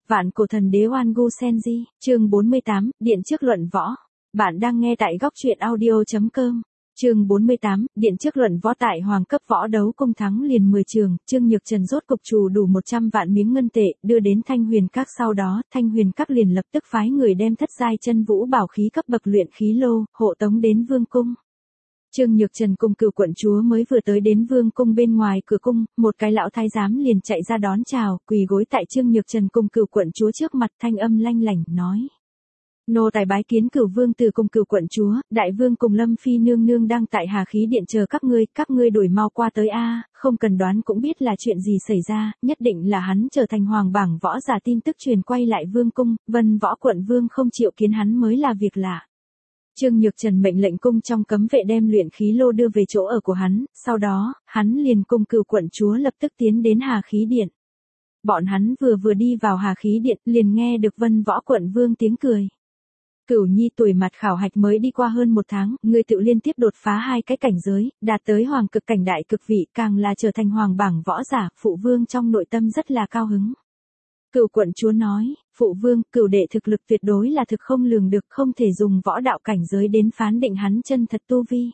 Vạn cổ thần đế Oan Gu Senji, chương 48, Điện trước luận võ. Bạn đang nghe tại góc truyện audio.com. Chương 48, Điện trước luận võ. Tại hoàng cấp võ đấu cung thắng liền 10 trường, Trương Nhược Trần rốt cục trù đủ 100 vạn miếng ngân tệ, đưa đến Thanh Huyền Các. Sau đó, Thanh Huyền Các liền lập tức phái người đem thất giai chân vũ bảo khí cấp bậc luyện khí lô, hộ tống đến vương cung. Trương Nhược Trần cùng Cửu quận chúa mới vừa tới đến vương cung. Bên ngoài cửa cung, một cái lão thái giám liền chạy ra đón chào, quỳ gối tại Trương Nhược Trần cùng Cửu quận chúa trước mặt, thanh âm lanh lảnh nói: Nô tài bái kiến Cửu vương tử cùng Cửu quận chúa, đại vương cùng Lâm phi nương nương đang tại Hà Khí Điện chờ các ngươi đuổi mau qua tới a, không cần đoán cũng biết là chuyện gì xảy ra, nhất định là hắn trở thành hoàng bảng võ giả. Tin tức truyền quay lại vương cung, Vân Võ quận vương không chịu kiến hắn mới là việc lạ. Trương Nhược Trần mệnh lệnh cung trong cấm vệ đem luyện khí lô đưa về chỗ ở của hắn, sau đó, hắn liền cùng Cửu quận chúa lập tức tiến đến Hà Khí Điện. Bọn hắn vừa đi vào Hà Khí Điện, liền nghe được Vân Võ quận vương tiếng cười. Cửu nhi, tuổi mặt khảo hạch mới đi qua hơn 1 tháng, ngươi tự liên tiếp đột phá 2 cái cảnh giới, đạt tới hoàng cực cảnh đại cực vị, càng là trở thành hoàng bảng võ giả. Phụ vương trong nội tâm rất là cao hứng. Cửu quận chúa nói: Phụ vương, Cửu đệ thực lực tuyệt đối là thực không lường được, không thể dùng võ đạo cảnh giới đến phán định hắn chân thật tu vi.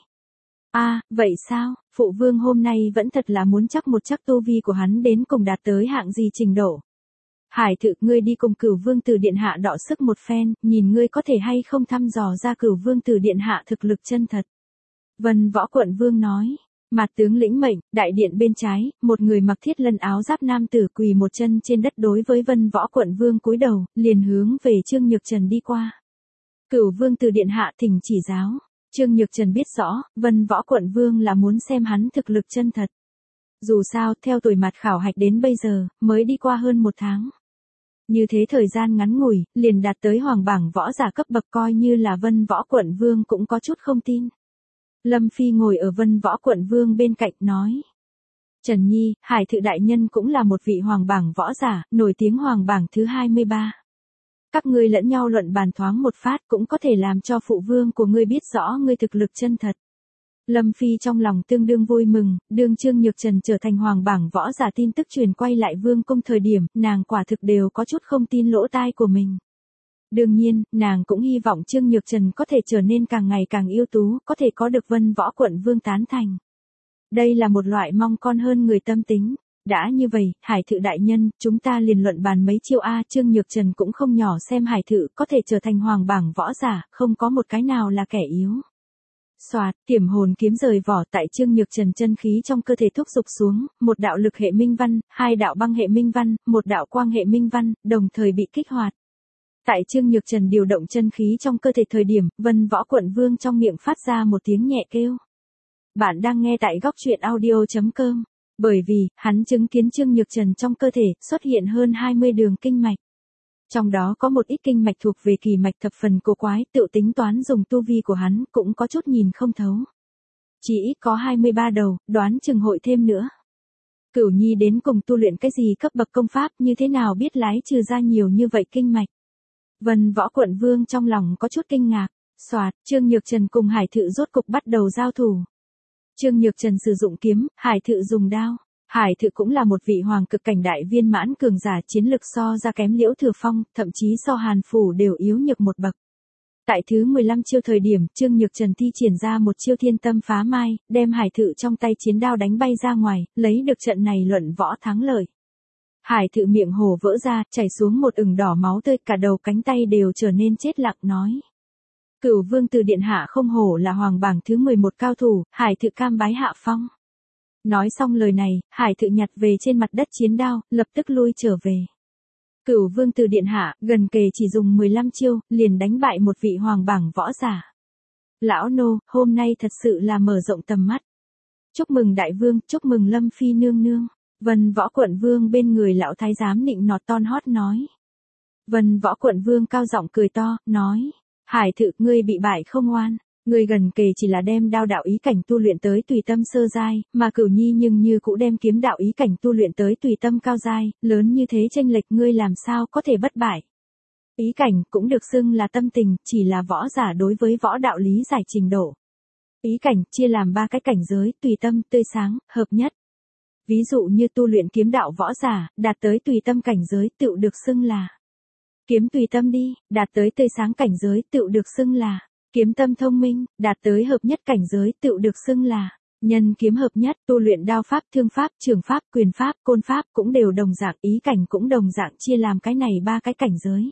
Vậy sao? Phụ vương hôm nay vẫn thật là muốn chắc một chắc tu vi của hắn đến cùng đạt tới hạng gì trình độ. Hải Thự, ngươi đi cùng Cửu vương tử điện hạ đọ sức một phen, nhìn ngươi có thể hay không thăm dò ra Cửu vương tử điện hạ thực lực chân thật. Vân Võ quận vương nói. Mặt tướng lĩnh mệnh. Đại điện bên trái, một người mặc thiết lân áo giáp nam tử quỳ một chân trên đất đối với Vân Võ quận vương cúi đầu, liền hướng về Trương Nhược Trần đi qua. Cửu vương tử điện hạ, thỉnh chỉ giáo. Trương Nhược Trần biết rõ, Vân Võ quận vương là muốn xem hắn thực lực chân thật. Dù sao, theo tuổi mặt khảo hạch đến bây giờ, mới đi qua hơn 1 tháng. Như thế thời gian ngắn ngủi, liền đạt tới hoàng bảng võ giả cấp bậc, coi như là Vân Võ quận vương cũng có chút không tin. Lâm Phi ngồi ở Vân Võ quận vương bên cạnh nói: Trần Nhi, Hải Thự đại nhân cũng là một vị hoàng bảng võ giả, nổi tiếng hoàng bảng thứ 23. Các ngươi lẫn nhau luận bàn thoáng một phát cũng có thể làm cho phụ vương của ngươi biết rõ ngươi thực lực chân thật. Lâm Phi trong lòng tương đương vui mừng, đương Trương Nhược Trần trở thành hoàng bảng võ giả tin tức truyền quay lại vương cung thời điểm, nàng quả thực đều có chút không tin lỗ tai của mình. Đương nhiên, nàng cũng hy vọng Trương Nhược Trần có thể trở nên càng ngày càng ưu tú, có thể có được Vân Võ quận vương tán thành. Đây là một loại mong con hơn người tâm tính. Đã như vậy, Hải Thự đại nhân, chúng ta liền luận bàn mấy chiêu a. Trương Nhược Trần cũng không nhỏ xem Hải Thự có thể trở thành hoàng bảng võ giả, không có một cái nào là kẻ yếu. Soạt, Tiềm hồn kiếm rời vỏ, tại Trương Nhược Trần chân khí trong cơ thể thúc giục xuống, một đạo lực hệ minh văn, 2 đạo băng hệ minh văn, một đạo quang hệ minh văn, đồng thời bị kích hoạt. Tại Trương Nhược Trần điều động chân khí trong cơ thể thời điểm, Vân Võ quận vương trong miệng phát ra một tiếng nhẹ kêu. Bạn đang nghe tại góc truyện audio.com. Bởi vì, hắn chứng kiến Trương Nhược Trần trong cơ thể xuất hiện hơn 20 đường kinh mạch. Trong đó có một ít kinh mạch thuộc về kỳ mạch thập phần cổ quái, tự tính toán dùng tu vi của hắn cũng có chút nhìn không thấu. Chỉ ít có 23 đầu, đoán chừng hội thêm nữa. Cửu nhi đến cùng tu luyện cái gì cấp bậc công pháp, như thế nào biết lái trừ ra nhiều như vậy kinh mạch. Vân Võ quận vương trong lòng có chút kinh ngạc. Soạt, Trương Nhược Trần cùng Hải Thự rốt cục bắt đầu giao thủ. Trương Nhược Trần sử dụng kiếm, Hải Thự dùng đao. Hải Thự cũng là một vị hoàng cực cảnh đại viên mãn cường giả, chiến lực so ra kém Liễu Thừa Phong, thậm chí so Hàn Phủ đều yếu nhược một bậc. Tại thứ 15 chiêu thời điểm, Trương Nhược Trần thi triển ra một chiêu thiên tâm phá mai, đem Hải Thự trong tay chiến đao đánh bay ra ngoài, lấy được trận này luận võ thắng lợi. Hải Thự miệng hổ vỡ ra, chảy xuống một ửng đỏ máu tươi, cả đầu cánh tay đều trở nên chết lặng nói: Cửu vương tử điện hạ không hổ là hoàng bảng thứ 11 cao thủ, Hải Thự cam bái hạ phong. Nói xong lời này, Hải Thự nhặt về trên mặt đất chiến đao, lập tức lui trở về. Cửu vương tử điện hạ, gần kề chỉ dùng 15 chiêu, liền đánh bại một vị hoàng bảng võ giả. Lão nô, hôm nay thật sự là mở rộng tầm mắt. Chúc mừng đại vương, chúc mừng Lâm phi nương nương. Vân Võ quận vương bên người lão thái giám nịnh nọt ton hót nói. Vân Võ quận vương cao giọng cười to, nói: Hải Thự, ngươi bị bại không oan. Ngươi gần kề chỉ là đem đao đạo ý cảnh tu luyện tới tùy tâm sơ giai, mà Cửu nhi nhưng như cũng đem kiếm đạo ý cảnh tu luyện tới tùy tâm cao giai, lớn như thế chênh lệch ngươi làm sao có thể bất bại. Ý cảnh cũng được xưng là tâm tình, chỉ là võ giả đối với võ đạo lý giải trình độ. Ý cảnh chia làm 3 cái cảnh giới, tùy tâm, tươi sáng, hợp nhất. Ví dụ như tu luyện kiếm đạo võ giả, đạt tới tùy tâm cảnh giới, tựu được xưng là Kiếm tùy tâm đi, đạt tới tươi sáng cảnh giới tựu được xưng là kiếm tâm thông minh, đạt tới hợp nhất cảnh giới tựu được xưng là nhân kiếm hợp nhất. Tu luyện đao pháp, thương pháp, trường pháp, quyền pháp, côn pháp cũng đều đồng dạng, ý cảnh cũng đồng dạng chia làm cái này 3 cái cảnh giới.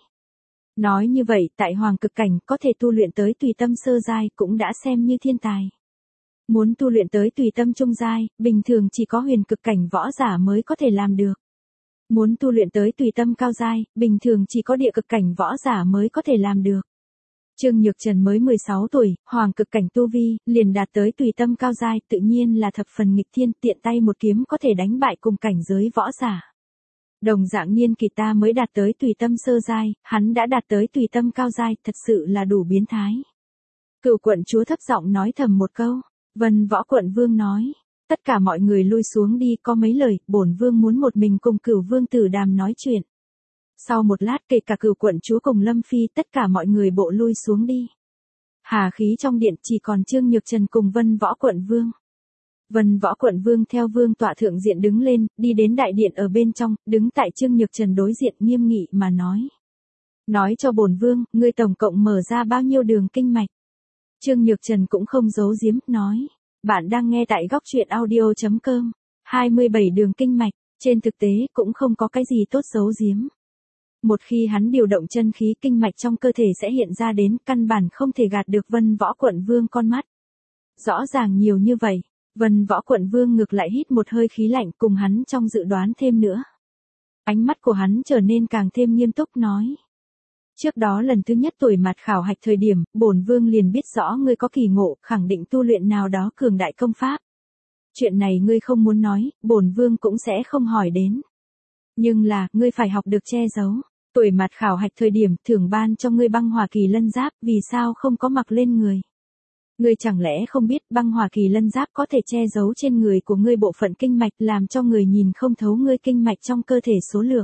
Nói như vậy, tại hoàng cực cảnh có thể tu luyện tới tùy tâm sơ giai cũng đã xem như thiên tài. Muốn tu luyện tới tùy tâm trung giai, bình thường chỉ có huyền cực cảnh võ giả mới có thể làm được. Muốn tu luyện tới tùy tâm cao giai, bình thường chỉ có địa cực cảnh võ giả mới có thể làm được. Trương Nhược Trần mới 16 tuổi, hoàng cực cảnh tu vi, liền đạt tới tùy tâm cao giai, tự nhiên là thập phần nghịch thiên, tiện tay một kiếm có thể đánh bại cùng cảnh giới võ giả. Đồng dạng niên kỳ ta mới đạt tới tùy tâm sơ giai, hắn đã đạt tới tùy tâm cao giai, thật sự là đủ biến thái. Cửu quận chúa thấp giọng nói thầm một câu. Vân Võ quận vương nói, tất cả mọi người lui xuống đi, có mấy lời, bổn vương muốn một mình cùng Cửu vương tử đàm nói chuyện. Sau một lát kể cả Cửu quận chúa cùng Lâm Phi, tất cả mọi người bộ lui xuống đi. Hà khí trong điện chỉ còn Trương Nhược Trần cùng Vân Võ quận vương. Vân Võ quận vương theo vương tọa thượng diện đứng lên, đi đến đại điện ở bên trong, đứng tại Trương Nhược Trần đối diện nghiêm nghị mà nói. Nói cho bổn vương, ngươi tổng cộng mở ra bao nhiêu đường kinh mạch. Trương Nhược Trần cũng không giấu giếm, nói. Bạn đang nghe tại góc truyện audio.com. 27 đường kinh mạch, trên thực tế cũng không có cái gì tốt giấu giếm. Một khi hắn điều động chân khí, kinh mạch trong cơ thể sẽ hiện ra đến, căn bản không thể gạt được Vân Võ quận vương con mắt. Rõ ràng nhiều như vậy, Vân Võ quận vương ngược lại hít một hơi khí lạnh, cùng hắn trong dự đoán thêm nữa. Ánh mắt của hắn trở nên càng thêm nghiêm túc, nói. Trước đó lần thứ nhất tuổi mặt khảo hạch thời điểm, bổn vương liền biết rõ ngươi có kỳ ngộ, khẳng định tu luyện nào đó cường đại công pháp. Chuyện này ngươi không muốn nói, bổn vương cũng sẽ không hỏi đến. Nhưng là, ngươi phải học được che giấu. Tuổi mặt khảo hạch thời điểm, thưởng ban cho ngươi băng hỏa kỳ lân giáp, vì sao không có mặc lên người? Ngươi chẳng lẽ không biết băng hỏa kỳ lân giáp có thể che giấu trên người của ngươi bộ phận kinh mạch, làm cho người nhìn không thấu ngươi kinh mạch trong cơ thể số lượng.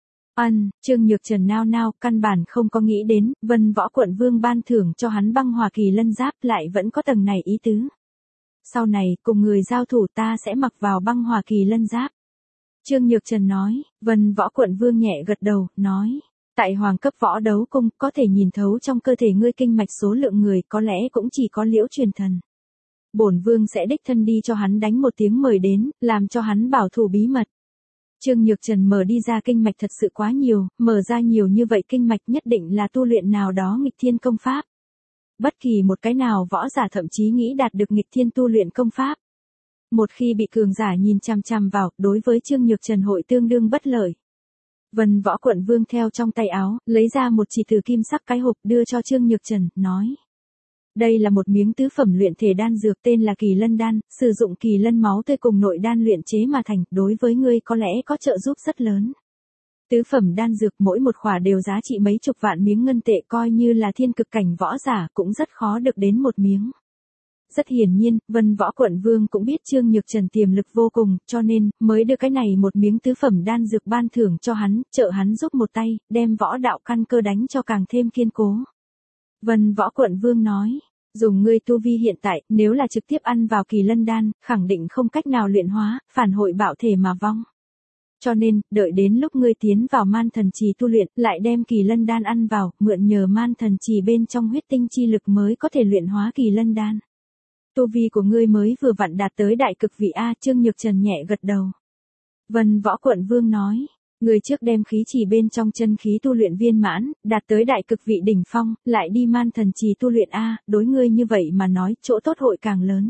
Trương Nhược Trần nao nao, căn bản không có nghĩ đến, Vân Võ quận vương ban thưởng cho hắn băng hỏa kỳ lân giáp lại vẫn có tầng này ý tứ. Sau này, cùng người giao thủ ta sẽ mặc vào băng hỏa kỳ lân giáp. Trương Nhược Trần nói, Vân Võ quận vương nhẹ gật đầu, nói. Tại hoàng cấp võ đấu cung, có thể nhìn thấu trong cơ thể ngươi kinh mạch số lượng người, có lẽ cũng chỉ có Liễu Truyền Thần. Bổn vương sẽ đích thân đi cho hắn đánh một tiếng mời đến, làm cho hắn bảo thủ bí mật. Trương Nhược Trần mở đi ra kinh mạch thật sự quá nhiều, mở ra nhiều như vậy kinh mạch nhất định là tu luyện nào đó nghịch thiên công pháp. Bất kỳ một cái nào võ giả thậm chí nghĩ đạt được nghịch thiên tu luyện công pháp. Một khi bị cường giả nhìn chằm chằm vào, đối với Trương Nhược Trần hội tương đương bất lợi. Vân Võ quận vương theo trong tay áo, lấy ra một chỉ từ kim sắc cái hộp đưa cho Trương Nhược Trần, nói. Đây là một miếng tứ phẩm luyện thể đan dược tên là Kỳ Lân đan, sử dụng kỳ lân máu tươi cùng nội đan luyện chế mà thành, đối với ngươi có lẽ có trợ giúp rất lớn. Tứ phẩm đan dược mỗi một khỏa đều giá trị mấy chục vạn miếng ngân tệ, coi như là thiên cực cảnh võ giả cũng rất khó được đến một miếng. Rất hiển nhiên, Vân Võ quận vương cũng biết Trương Nhược Trần tiềm lực vô cùng, cho nên, mới đưa cái này một miếng tứ phẩm đan dược ban thưởng cho hắn, trợ hắn giúp một tay, đem võ đạo căn cơ đánh cho càng thêm kiên cố. Vân Võ quận vương nói, dùng ngươi tu vi hiện tại, nếu là trực tiếp ăn vào kỳ lân đan, khẳng định không cách nào luyện hóa, phản hội bạo thể mà vong. Cho nên, đợi đến lúc ngươi tiến vào man thần trì tu luyện, lại đem kỳ lân đan ăn vào, mượn nhờ man thần trì bên trong huyết tinh chi lực mới có thể luyện hóa kỳ lân đan. Tu vi của ngươi mới vừa vặn đạt tới đại cực vị A. Trương Nhược Trần nhẹ gật đầu. Vân Võ quận vương nói, ngươi trước đem khí trì bên trong chân khí tu luyện viên mãn, đạt tới đại cực vị đỉnh phong, lại đi man thần trì tu luyện A, đối ngươi như vậy mà nói, chỗ tốt hội càng lớn.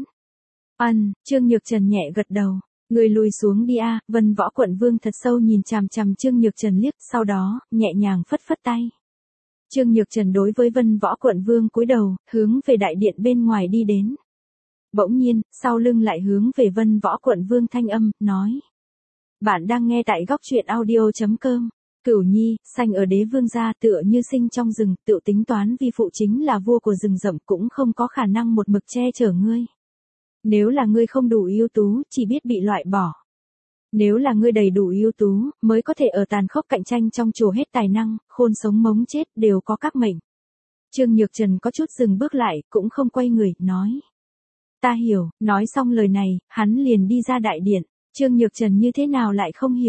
Trương Nhược Trần nhẹ gật đầu. Ngươi lùi xuống đi A. Vân Võ quận vương thật sâu nhìn chằm chằm Trương Nhược Trần liếc, sau đó, nhẹ nhàng phất phất tay. Trương Nhược Trần đối với Vân Võ quận vương cúi đầu, hướng về đại điện bên ngoài đi đến. Bỗng nhiên, sau lưng lại hướng về Vân Võ quận vương thanh âm, nói. Bạn đang nghe tại góc truyện audio.com. Cửu Nhi, sanh ở đế vương gia tựa như sinh trong rừng, tự tính toán vi phụ chính là vua của rừng rậm cũng không có khả năng một mực che chở ngươi. Nếu là ngươi không đủ ưu tú, chỉ biết bị loại bỏ. Nếu là ngươi đầy đủ ưu tú, mới có thể ở tàn khốc cạnh tranh trong trổ hết tài năng, khôn sống mống chết đều có các mệnh. Trương Nhược Trần có chút dừng bước lại, cũng không quay người, nói. Ta hiểu, nói xong lời này, hắn liền đi ra đại điện. Trương Nhược Trần như thế nào lại không hiểu.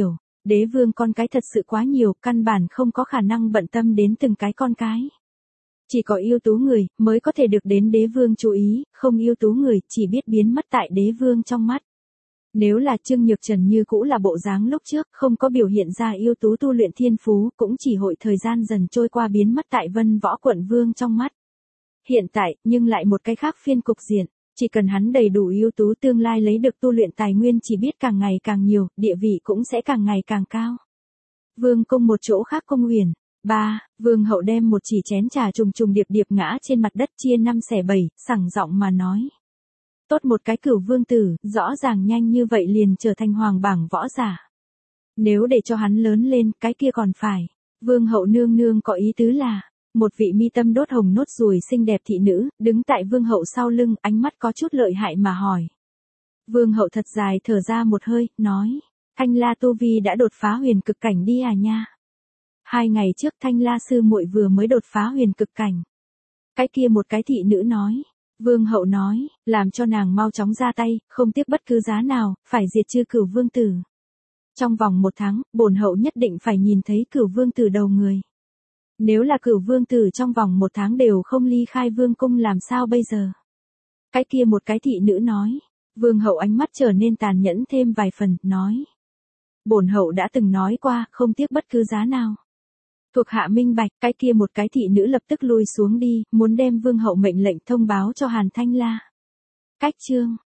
Đế vương con cái thật sự quá nhiều, căn bản không có khả năng bận tâm đến từng cái con cái. Chỉ có ưu tú người, mới có thể được đến đế vương chú ý, không ưu tú người, chỉ biết biến mất tại đế vương trong mắt. Nếu là Trương Nhược Trần như cũ là bộ dáng lúc trước, không có biểu hiện ra ưu tú tu luyện thiên phú, cũng chỉ hội thời gian dần trôi qua biến mất tại Vân Võ quận vương trong mắt. Hiện tại, nhưng lại một cái khác phiên cục diện, chỉ cần hắn đầy đủ ưu tú tương lai lấy được tu luyện tài nguyên chỉ biết càng ngày càng nhiều, địa vị cũng sẽ càng ngày càng cao. Vương cung một chỗ khác cung huyền. 3. Vương hậu đem một chỉ chén trà trùng trùng điệp điệp ngã trên mặt đất chia 5/7, sẳng giọng mà nói. Tốt một cái Cửu vương tử, rõ ràng nhanh như vậy liền trở thành hoàng bảng võ giả. Nếu để cho hắn lớn lên, cái kia còn phải. Vương hậu nương nương có ý tứ là, một vị mi tâm đốt hồng nốt ruồi xinh đẹp thị nữ, đứng tại vương hậu sau lưng, ánh mắt có chút lợi hại mà hỏi. Vương hậu thật dài thở ra một hơi, nói, Thanh La tu vi đã đột phá huyền cực cảnh đi à nha. 2 ngày trước Thanh La sư muội vừa mới đột phá huyền cực cảnh. Cái kia một cái thị nữ nói. Vương hậu nói, làm cho nàng mau chóng ra tay, không tiếc bất cứ giá nào, phải diệt trừ Cửu vương tử. Trong vòng 1 tháng, bổn hậu nhất định phải nhìn thấy Cửu vương tử đầu người. Nếu là Cửu vương tử trong vòng 1 tháng đều không ly khai vương cung làm sao bây giờ? Cái kia một cái thị nữ nói. Vương hậu ánh mắt trở nên tàn nhẫn thêm vài phần, nói. Bổn hậu đã từng nói qua, không tiếc bất cứ giá nào. Thuộc hạ minh bạch, cái kia một cái thị nữ lập tức lui xuống đi, muốn đem vương hậu mệnh lệnh thông báo cho Hàn Thanh La. Cách chương